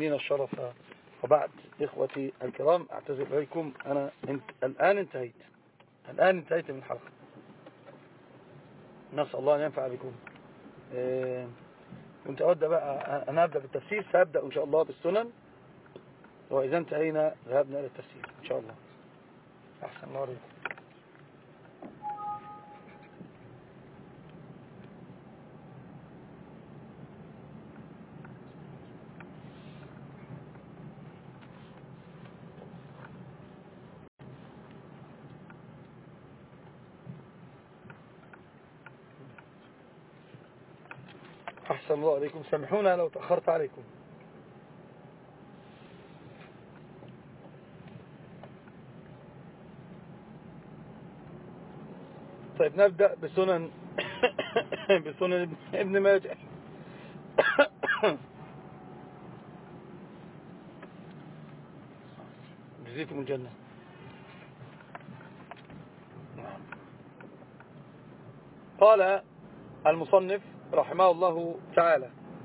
المؤمنين الشرف. وبعد إخوتي الكرام أعتذر إليكم، الآن انتهيت من الحلقة. نسأل الله أن ينفع بكم. كنت أود بقى أنا أبدأ بالتفسير، سأبدأ إن شاء الله بالسنن، وإذا انتهينا ذهبنا إلى التفسير إن شاء الله. أحسن الله عليكم. أحسن الله عليكم، سامحونا لو تأخرت عليكم. طيب نبدأ بسنن ابن ماجه. جزيكم الجنة. قال المصنف رحمه الله تعالى،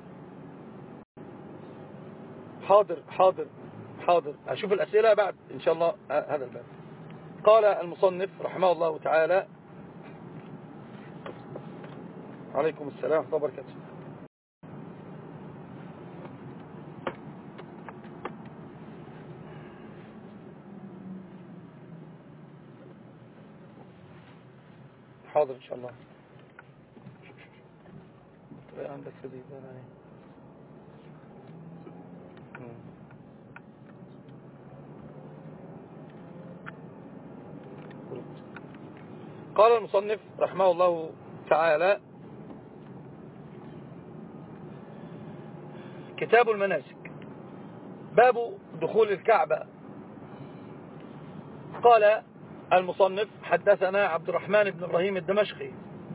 حاضر أشوف الأسئلة بعد إن شاء الله هذا الباب. قال المصنف رحمه الله تعالى، عليكم السلام ورحمة الله وبركاته. حاضر إن شاء الله. عندك سبيل قال المصنف رحمه الله تعالى، كتاب المناسك، باب دخول الكعبة. قال المصنف حدثنا عبد الرحمن بن إبراهيم الدمشقي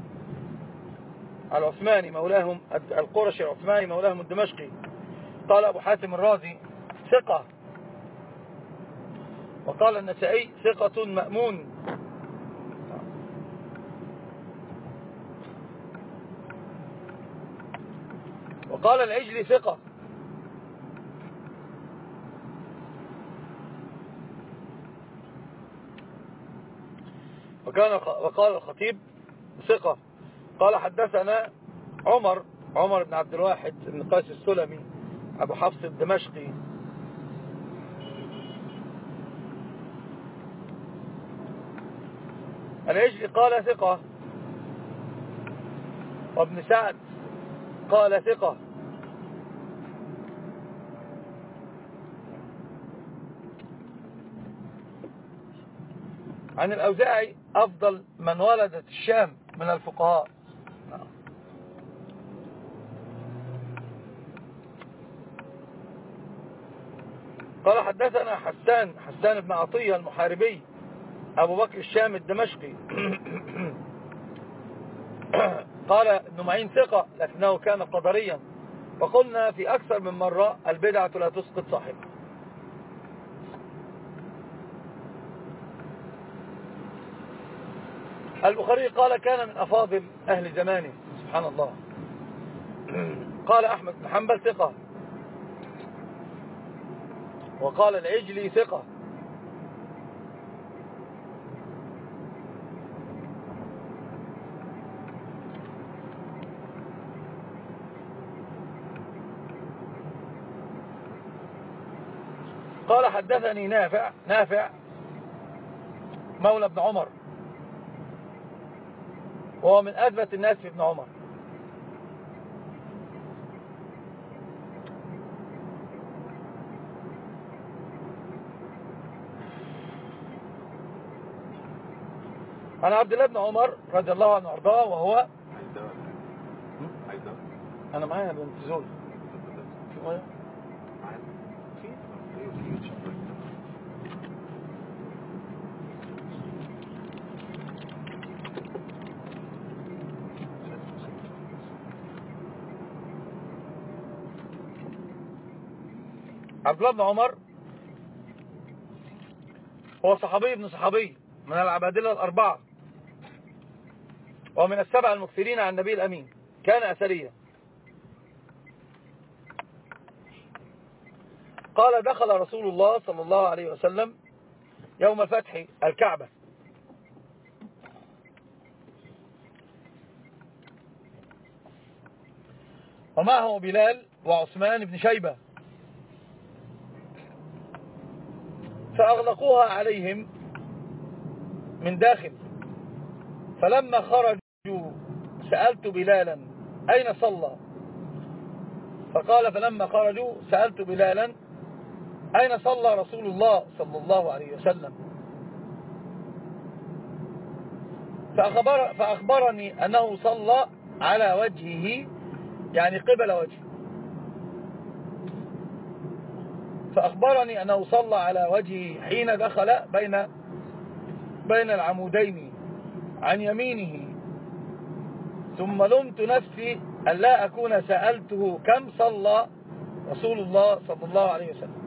العثماني مولاهم القرشي العثماني مولاهم الدمشقي. قال أبو حاتم الرازي ثقة، وقال النسائي ثقة مأمون. وقال العجلي ثقة. وقال الخطيب ثقة. قال حدثنا عمر بن عبد الواحد بن قيس السلمي أبو حفص الدمشقي. العجلي قال ثقة. وابن سعد قال ثقة. عن الأوزاعي أفضل من ولدت الشام من الفقهاء. قال حدثنا حسان بن عطية المحاربي أبو بكر الشام الدمشقي. قال ابن معين ثقة لكنه كان قدريا، وقلنا في أكثر من مرة البدعة لا تسقط صاحبها. البخاري قال كان من أفاضل أهل زمانه، سبحان الله. قال أحمد بن حنبل ثقة. وقال العجلي ثقة. قال حدثني نافع مولى ابن عمر، وهو من أثبت الناس في ابن عمر. عن عبد الله بن عمر رضي الله عنه وارضاه وهو أنا معايا بنت زول في ميه عبد الله بن عمر هو صحابي ابن صحابي من العبادلة الأربعة، ومن السبع المكثرين عن النبي الأمين، كان أثريا. قال دخل رسول الله صلى الله عليه وسلم يوم الفتح الكعبة، ومعه بلال وعثمان بن شيبة، فأغلقوها عليهم من داخل. فلما خرجوا سألت بلالا أين صلى؟ فقال فلما خرجوا سألت بلالا أين صلى رسول الله صلى الله عليه وسلم؟ فأخبرني أنه صلى على وجهه، يعني قبل وجهه. فأخبرني أنه صلى على وجهه حين دخل بين العمودين عن يمينه، ثم لمت نفسي أن لا أكون سألته كم صلى رسول الله صلى الله عليه وسلم.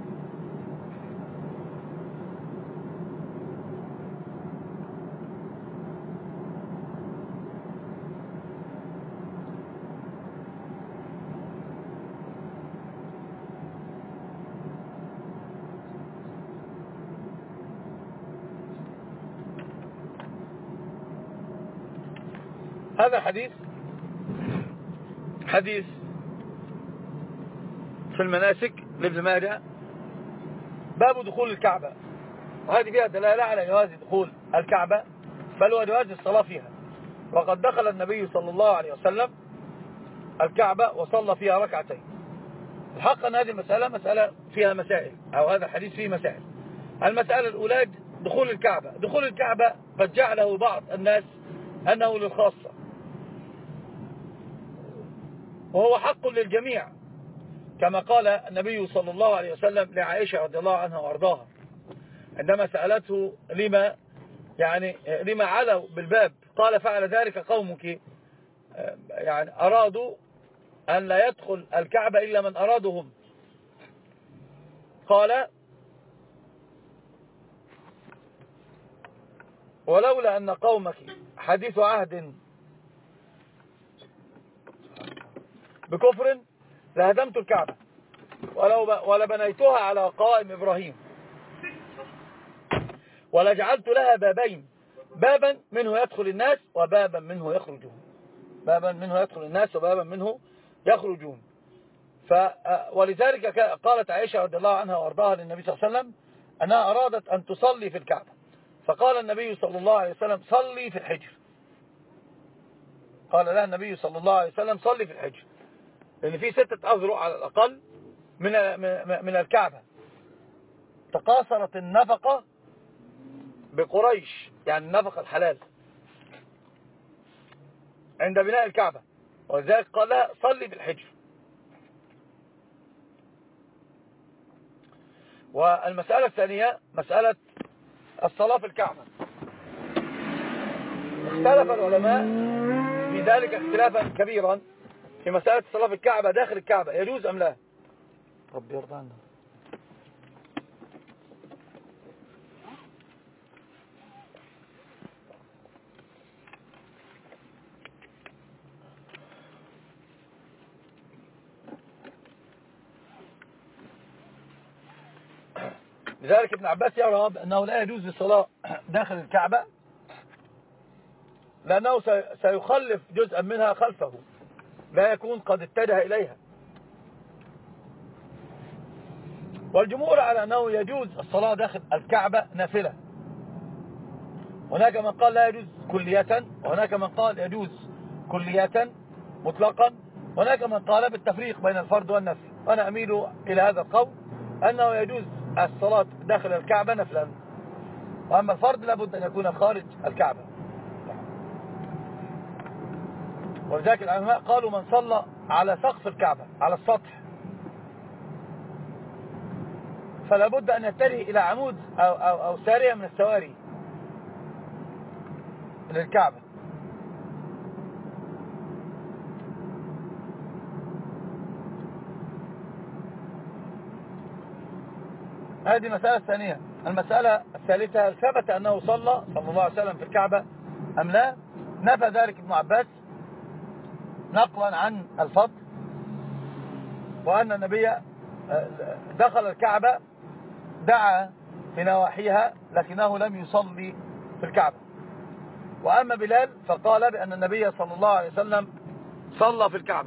هذا حديث في المناسك لابن ماجه، باب دخول الكعبة، وهذه فيها دلالة على جواز دخول الكعبة، بل وجواز الصلاة فيها. وقد دخل النبي صلى الله عليه وسلم الكعبة وصلى فيها ركعتين. الحق أن هذه مسألة فيها مسائل، أو هذا الحديث فيه مسائل. المسألة الأولى دخول الكعبة. دخول الكعبة قد جعله بعض الناس أنه للخاصة، وهو حق للجميع، كما قال النبي صلى الله عليه وسلم لعائشة رضي الله عنها وارضاها عندما سألته لما علوا بالباب، قال فعل ذلك قومك، يعني أرادوا أن لا يدخل الكعبة إلا من أرادهم. قال ولولا أن قومك حديث عهد بكفر لهدمت الكعبة ولبنيتها على قوائم إبراهيم ولجعلت لها بابين، بابا منه يدخل الناس وبابا منه يخرجون، بابا منه يدخل الناس وبابا منه يخرجون. ولذلك قالت عائشة رضي الله عنها وارضاها للنبي صلى الله عليه وسلم أنها أرادت أن تصلي في الكعبة، فقال النبي صلى الله عليه وسلم صلي في الحجر. قال لها النبي صلى الله عليه وسلم صلي في الحجر، لأن في 6 أذرع على الأقل من الكعبة. تقاصرت النفقة بقريش، يعني النفقة الحلال عند بناء الكعبة، ولذلك قال لها صلي في الحجر. والمسألة الثانية مسألة الصلاة في الكعبة. اختلف العلماء في ذلك اختلافا كبيرا في مسألة الصلاة في الكعبة داخل الكعبة، يجوز أم لا؟ ربي يرضى عنه. لذلك ابن عباس يرى أنه لا يجوز الصلاة داخل الكعبة، لأنه سيخلف جزءا منها خلفه، لا يكون قد اتجه إليها. والجمهور على أنه يجوز الصلاة داخل الكعبة نافلة. هناك من قال لا يجوز كلية، وهناك من قال يجوز كلية مطلقا، وهناك من قال بالتفريق بين الفرض والنفل. وأنا أميل إلى هذا القول أنه يجوز الصلاة داخل الكعبة نفلا، وأما الفرض لابد أن يكون خارج الكعبة. ولذلك العلماء قالوا من صلى على سقف الكعبة على السطح فلا بد أن يتجه إلى عمود أو سارية من السواري للكعبة. هذه المسألة الثانية. المسألة الثالثة هل ثبت أنه صلى الله عليه وسلم في الكعبة أم لا؟ نفى ذلك ابن عباس نقلا عن الفضل، وأن النبي دخل الكعبة دعا في نواحيها لكنه لم يصلي في الكعبة. وأما بلال فقال بأن النبي صلى الله عليه وسلم صلى في الكعبة.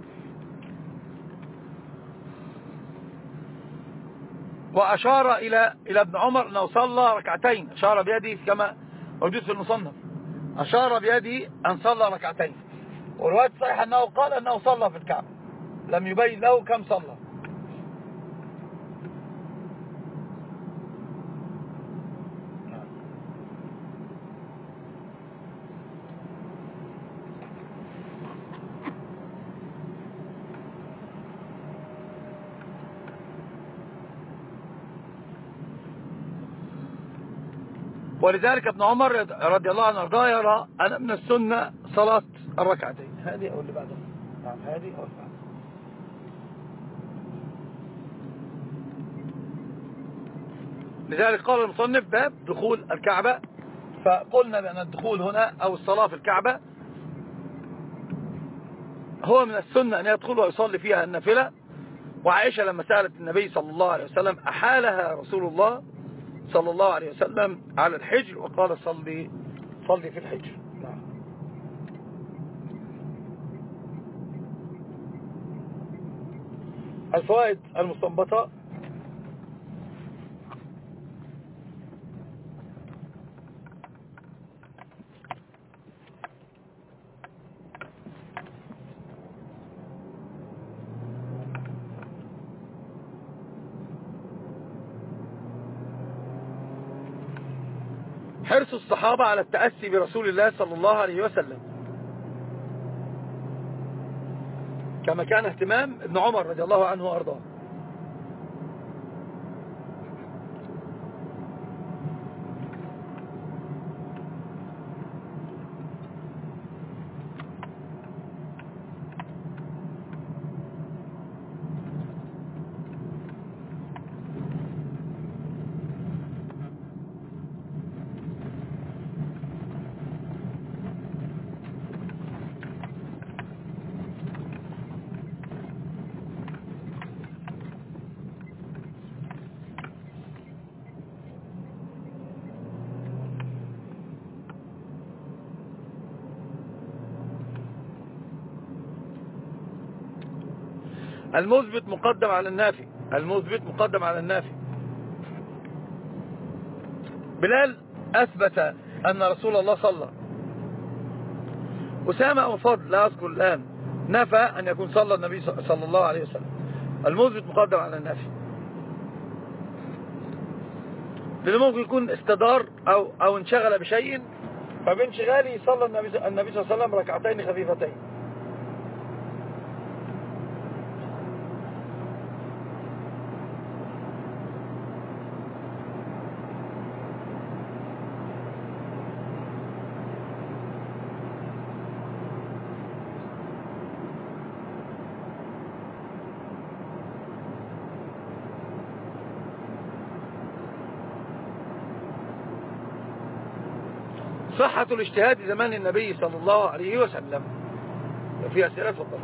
وأشار إلى ابن عمر أنه صلى ركعتين، أشار بيده كما موجود في المصنف، أشار بيده أن صلى ركعتين. والرواية الصحيحة أنه قال أنه صلى في الكعبة، لم يبين له كم صلى. ولذلك ابن عمر رضي الله عنه وارضاه يرى أن من السنة صلاة الركعتين. هذه أو اللي بعدها؟ نعم هذه أو اللي بعدها. لذلك قال المصنف باب دخول الكعبة. فقلنا بأن الدخول هنا أو الصلاة في الكعبة هو من السنة أن يدخل ويصلي فيها النافلة. وعائشة لما سألت النبي صلى الله عليه وسلم أحالها رسول الله صلى الله عليه وسلم على الحجر، وقال صلي في الحجر. نعم. الفوائد المستنبطة: حرص الصحابة على التأسي برسول الله صلى الله عليه وسلم، كما كان اهتمام ابن عمر رضي الله عنه وأرضاه. المثبت مقدم على النافي. المثبت مقدم على النافي. بلال أثبت أن رسول الله صلى. أسامة أو فضل لا أذكر الآن نفى أن يكون صلى النبي صلى الله عليه وسلم. المثبت مقدم على النافي، لأنه ممكن يكون استدار أو انشغل بشيء، فبانشغاله صلى النبي صلى الله عليه وسلم ركعتين خفيفتين. صحة الاجتهاد زمان النبي صلى الله عليه وسلم. في أسئلة فضل.